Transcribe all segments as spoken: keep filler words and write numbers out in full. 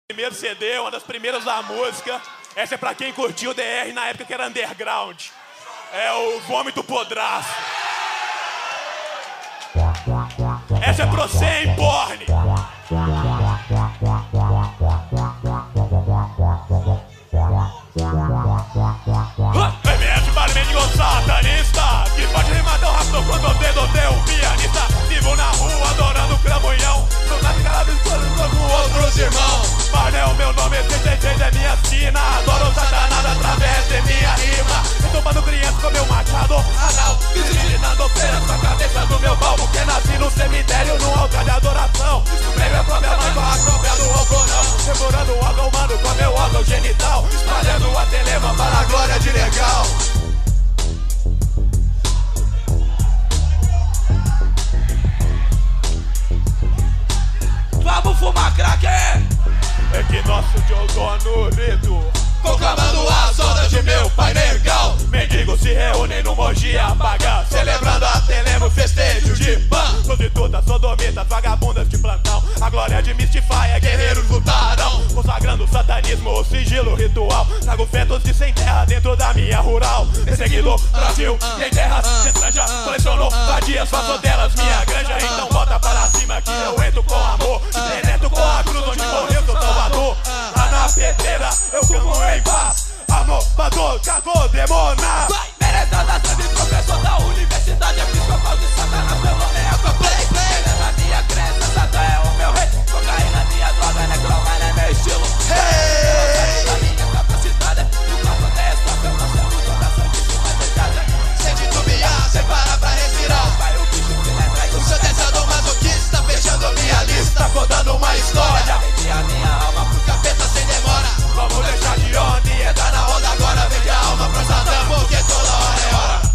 Primeiro C D, uma das primeiras da música. Essa é pra quem curtiu o D R na época que era underground. É o Vômito Podraço. Essa é pra você, hein, porne. M S para mendigo satanista, que pode rimar tão rápido quanto o dedo de um pianista. Vivo na rua adorando o cramunhão, não tá ligado com outros irmãos. Mas é o meu nome, trinta e seis é minha sina. Adoro o satanás através de minha rima. Retomando criança com meu machado anal, disciplinando feiras com a cabeça do meu pau. Porque nasci no cemitério, num altar de adoração. Espreme a própria mãe com a própria do alcorão, devorando o órgão humano com meu órgão genital, espalhando a telema para a glória de legal. Vamos fumar crack! É que nosso Diogonurito, conclamando as ondas de meu pai negão. mendigos se reúnem no Mogi Apaga, Celebrando a telema, festejo de pan. prostitutas, sodomitas, vagabundas de plantão. A glória de Mystify é guerreiros lutarão, consagrando o satanismo, o sigilo ritual. Trago fetos de sem terra dentro da minha rural. Perseguido Brasil e em terras estranjas, coleciono vadias, faço delas minha granja. Então bota para cima que eu entro com amor e penetro com a cruz onde morreu seu salvador. Lá na pedreira eu como em paz, amor, bador, cagou, demona. Vai, merecendo a trave, professor da universidade episcopal de Satanás, meu nome é Play Play. Ele é na minha crença, Satã é o meu rei. Cocaína, minha droga, necromana é meu estilo. Hey! Da minha capacidade, o corpo desta, eu não sei muito da santíssima verdade. Sem titubear, sem parar pra respirar. Vai o bicho que lembra e O seu testador masoquista, fechando minha lista, contando uma história. vendi a minha alma pro Capeta sem demora, Vamos deixar de onda e entrar na roda agora. vende a alma pra Satã, porque toda hora é hora.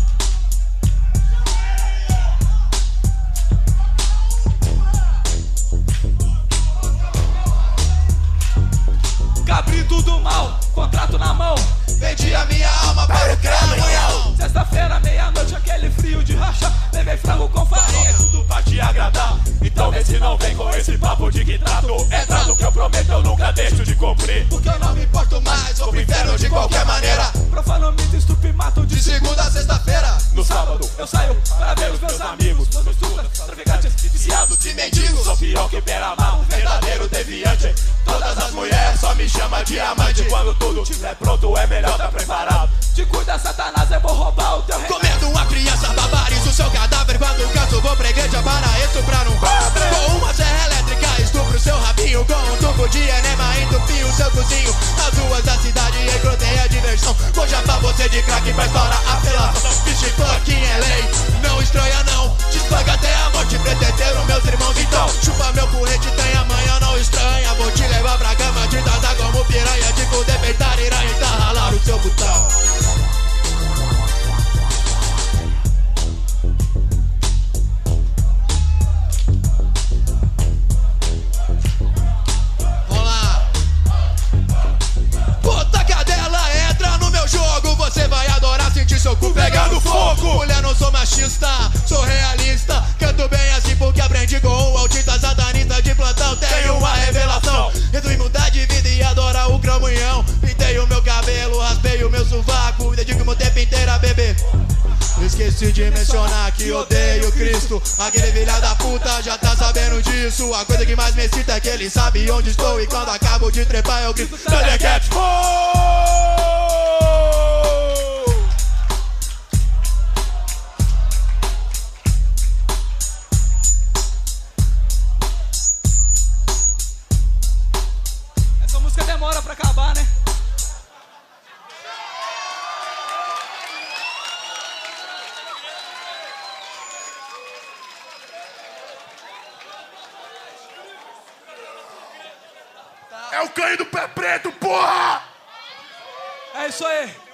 cabrito do mal, contrato na mão. Vendi a minha alma para o crânio. Sexta-feira, meia-noite, aquele frio de racha. Levei frango com farinha, tudo Pra te agradar, então vê se não vem com esse papo de que trato. É trato que eu prometo, eu nunca deixo de cumprir. Porque eu não me importo mais, vou pro inferno de qualquer maneira. profano, mito, estupro e mato de De segunda a sexta-feira, No sábado eu saio para ver os meus amigos, todos estudas, traficantes, viciados de mendigos. Sou pior que Beramar, um verdadeiro deviante. Todas as mulheres só me chamam de amante. Quando tudo estiver pronto é melhor tá preparado. Te cuida, Satanás, eu vou roubar o teu reino. Comendo uma criança, barbarizo seu cadáver. Quando caso vou pra igreja para estuprar um padre. Com uma serra elétrica estupro seu rabinho. Com um tubo de enema entupir o seu cozinho. As ruas da cidade encrotei a diversão. Vou japar você de crack pra estourar a apelação. Fish fucking é lei, não estranha não. Te espanca até a morte, pretenderam meus irmãos. Então chupa meu porrete, tem amanhã, não estranha. Vou te levar pra cama, te tratar como piranha. Te fuder, peitar, iranha, tá ralar o seu botão. Você vai adorar sentir seu cu pegando fogo. Mulher, não sou machista, sou realista. Canto bem assim porque aprendi com o autista satanista de plantão. Tenho uma revelação, resolvi mudar de vida e adorar o cramunhão. Pintei o meu cabelo, raspei o meu sovaco, dedico meu tempo inteiro a beber. Esqueci de mencionar que odeio Cristo. Aquele filha da puta já tá sabendo disso. A coisa que mais me excita é que ele sabe onde estou. E quando acabo de trepar eu grito Thundercats. Essa música demora pra acabar, né? É o canho do pé preto, porra! É isso aí.